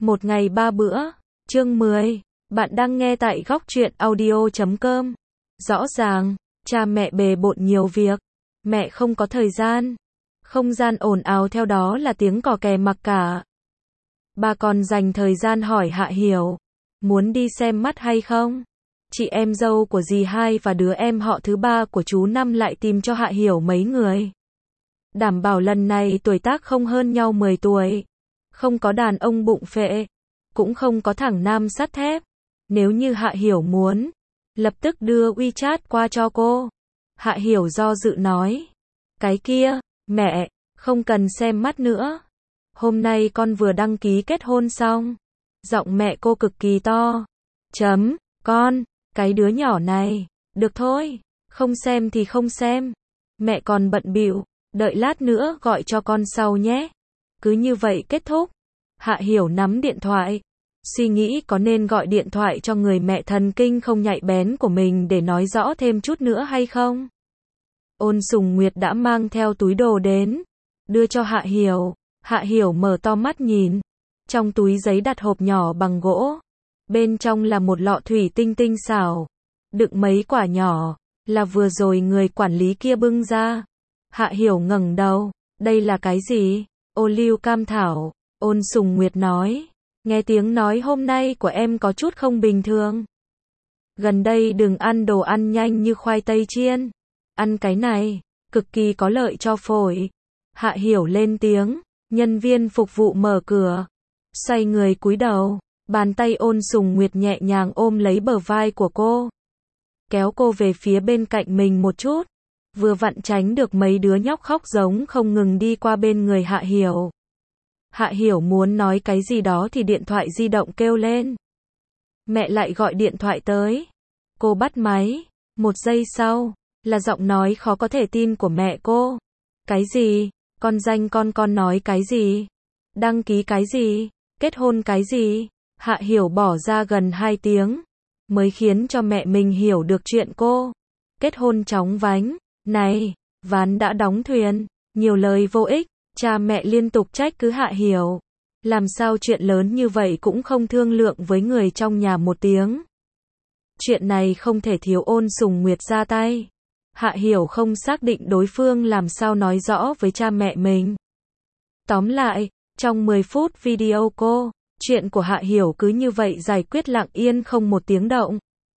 Một ngày 3 bữa. Chương 10. Bạn đang nghe tại góc truyện audio.com. Rõ ràng, cha mẹ bề bộn nhiều việc. Mẹ không có thời gian. Không gian ồn ào theo đó là tiếng cò kè mặc cả. Bà còn dành thời gian hỏi Hạ Hiểu. Muốn đi xem mắt hay không? Chị em dâu của dì hai và đứa em họ thứ ba của chú Năm lại tìm cho Hạ Hiểu mấy người. Đảm bảo lần này tuổi tác không hơn nhau 10 tuổi. Không có đàn ông bụng phệ. Cũng không có thằng nam sắt thép. Nếu như Hạ Hiểu muốn, lập tức đưa WeChat qua cho cô. Hạ Hiểu do dự nói. Cái kia, mẹ, không cần xem mắt nữa. Hôm nay con vừa đăng ký kết hôn xong. Giọng mẹ cô cực kỳ to. Con, cái đứa nhỏ này, được thôi, không xem thì không xem. Mẹ còn bận bịu, đợi lát nữa gọi cho con sau nhé. Cứ như vậy kết thúc. Hạ Hiểu nắm điện thoại, suy nghĩ có nên gọi điện thoại cho người mẹ thần kinh không nhạy bén của mình để nói rõ thêm chút nữa hay không. Ôn Sùng Nguyệt đã mang theo túi đồ đến, đưa cho Hạ Hiểu. Hạ Hiểu mở to mắt nhìn. Trong túi giấy đặt hộp nhỏ bằng gỗ. Bên trong là một lọ thủy tinh tinh xảo. Đựng mấy quả nhỏ, là vừa rồi người quản lý kia bưng ra. Hạ Hiểu ngẩng đầu. Đây là cái gì? Ô liu cam thảo. Ôn Sùng Nguyệt nói. Nghe tiếng nói hôm nay của em có chút không bình thường. Gần đây đừng ăn đồ ăn nhanh như khoai tây chiên. Ăn cái này, cực kỳ có lợi cho phổi. Hạ Hiểu lên tiếng. Nhân viên phục vụ mở cửa. Xoay người cúi đầu. Bàn tay Ôn Sùng Nguyệt nhẹ nhàng ôm lấy bờ vai của cô. Kéo cô về phía bên cạnh mình một chút. Vừa vặn tránh được mấy đứa nhóc khóc giống không ngừng đi qua bên người Hạ Hiểu. Hạ Hiểu muốn nói cái gì đó thì điện thoại di động kêu lên. Mẹ lại gọi điện thoại tới. Cô bắt máy. Một giây sau, là giọng nói khó có thể tin của mẹ cô. Cái gì? Con danh con nói cái gì? Đăng ký cái gì? Kết hôn cái gì? Hạ Hiểu bỏ ra gần 2 tiếng. Mới khiến cho mẹ mình hiểu được chuyện cô. Kết hôn chóng vánh. Này, ván đã đóng thuyền. Nhiều lời vô ích. Cha mẹ liên tục trách cứ Hạ Hiểu. Làm sao chuyện lớn như vậy cũng không thương lượng với người trong nhà một tiếng. Chuyện này không thể thiếu Ôn Sùng Nguyệt ra tay. Hạ Hiểu không xác định đối phương làm sao nói rõ với cha mẹ mình. Tóm lại, trong 10 phút video call, chuyện của Hạ Hiểu cứ như vậy giải quyết lặng yên không một tiếng động.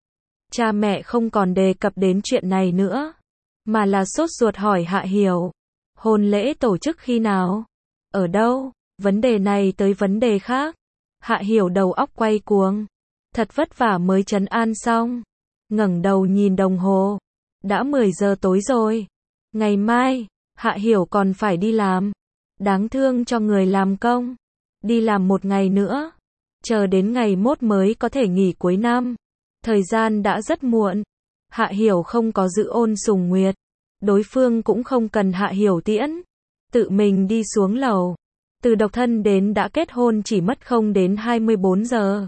Cha mẹ không còn đề cập đến chuyện này nữa, mà là sốt ruột hỏi Hạ Hiểu. Hôn lễ tổ chức khi nào? Ở đâu? Vấn đề này tới vấn đề khác. Hạ Hiểu đầu óc quay cuồng. Thật vất vả mới trấn an xong. Ngẩng đầu nhìn đồng hồ. Đã 10 giờ tối rồi. Ngày mai, Hạ Hiểu còn phải đi làm. Đáng thương cho người làm công. Đi làm một ngày nữa. Chờ đến ngày mốt mới có thể nghỉ cuối năm. Thời gian đã rất muộn. Hạ Hiểu không có giữ Ôn Sùng Nguyệt. Đối phương cũng không cần Hạ Hiểu tiễn. Tự mình đi xuống lầu. Từ độc thân đến đã kết hôn chỉ mất không đến 24 giờ.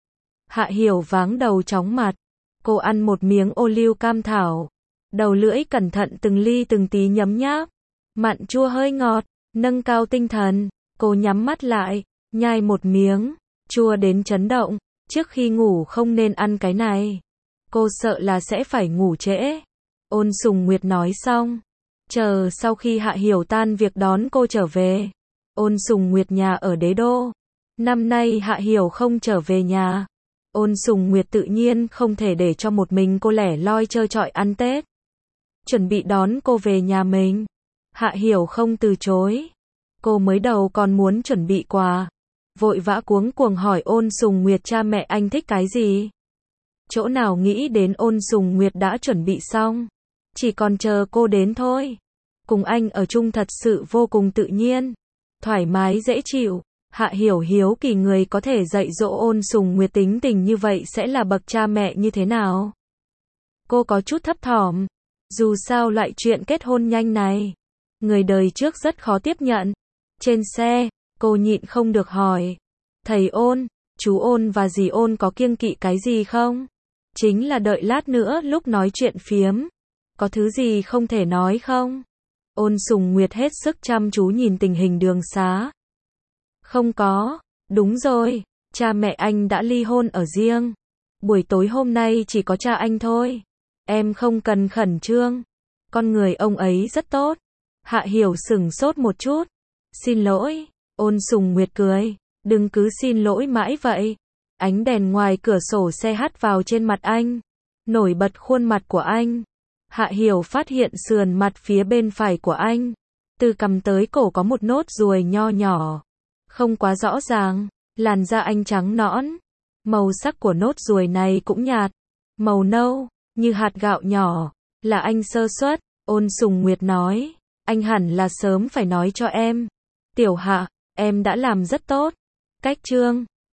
Hạ Hiểu váng đầu chóng mặt. Cô ăn một miếng ô liu cam thảo. Đầu lưỡi cẩn thận từng ly từng tí nhấm nháp. Mặn chua hơi ngọt, nâng cao tinh thần. Cô nhắm mắt lại, nhai một miếng. Chua đến chấn động. Trước khi ngủ không nên ăn cái này. Cô sợ là sẽ phải ngủ trễ. Ôn Sùng Nguyệt nói xong. Chờ sau khi Hạ Hiểu tan việc đón cô trở về. Ôn Sùng Nguyệt nhà ở Đế Đô. Năm nay Hạ Hiểu không trở về nhà. Ôn Sùng Nguyệt tự nhiên không thể để cho một mình cô lẻ loi trơ trọi ăn Tết. Chuẩn bị đón cô về nhà mình. Hạ Hiểu không từ chối. Cô mới đầu còn muốn chuẩn bị quà. Vội vã cuống cuồng hỏi Ôn Sùng Nguyệt cha mẹ anh thích cái gì. Chỗ nào nghĩ đến Ôn Sùng Nguyệt đã chuẩn bị xong. Chỉ còn chờ cô đến thôi. Cùng anh ở chung thật sự vô cùng tự nhiên. Thoải mái dễ chịu. Hạ Hiểu hiếu kỳ người có thể dạy dỗ Ôn Sùng Nguyệt tính tình như vậy sẽ là bậc cha mẹ như thế nào. Cô có chút thấp thỏm. Dù sao loại chuyện kết hôn nhanh này. Người đời trước rất khó tiếp nhận. Trên xe, cô nhịn không được hỏi. Thầy Ôn, chú Ôn và dì Ôn có kiêng kỵ cái gì không? Chính là đợi lát nữa lúc nói chuyện phiếm. Có thứ gì không thể nói không? Ôn Sùng Nguyệt hết sức chăm chú nhìn tình hình đường xá. Không có, Đúng rồi, cha mẹ anh đã ly hôn ở riêng. Buổi tối hôm nay chỉ có cha anh thôi. Em không cần khẩn trương. Con người ông ấy rất tốt. Hạ Hiểu sửng sốt một chút. Xin lỗi. Ôn Sùng Nguyệt cười. Đừng cứ xin lỗi mãi vậy. Ánh đèn ngoài cửa sổ xe hắt vào trên mặt anh. Nổi bật khuôn mặt của anh. Hạ Hiểu phát hiện sườn mặt phía bên phải của anh. Từ cằm tới cổ có một nốt ruồi nho nhỏ. Không quá rõ ràng. Làn da anh trắng nõn. Màu sắc của nốt ruồi này cũng nhạt. Màu nâu, như hạt gạo nhỏ. Là anh sơ suất. Ôn Sùng Nguyệt nói. Anh hẳn là sớm phải nói cho em. Tiểu Hạ, em đã làm rất tốt. Cách chương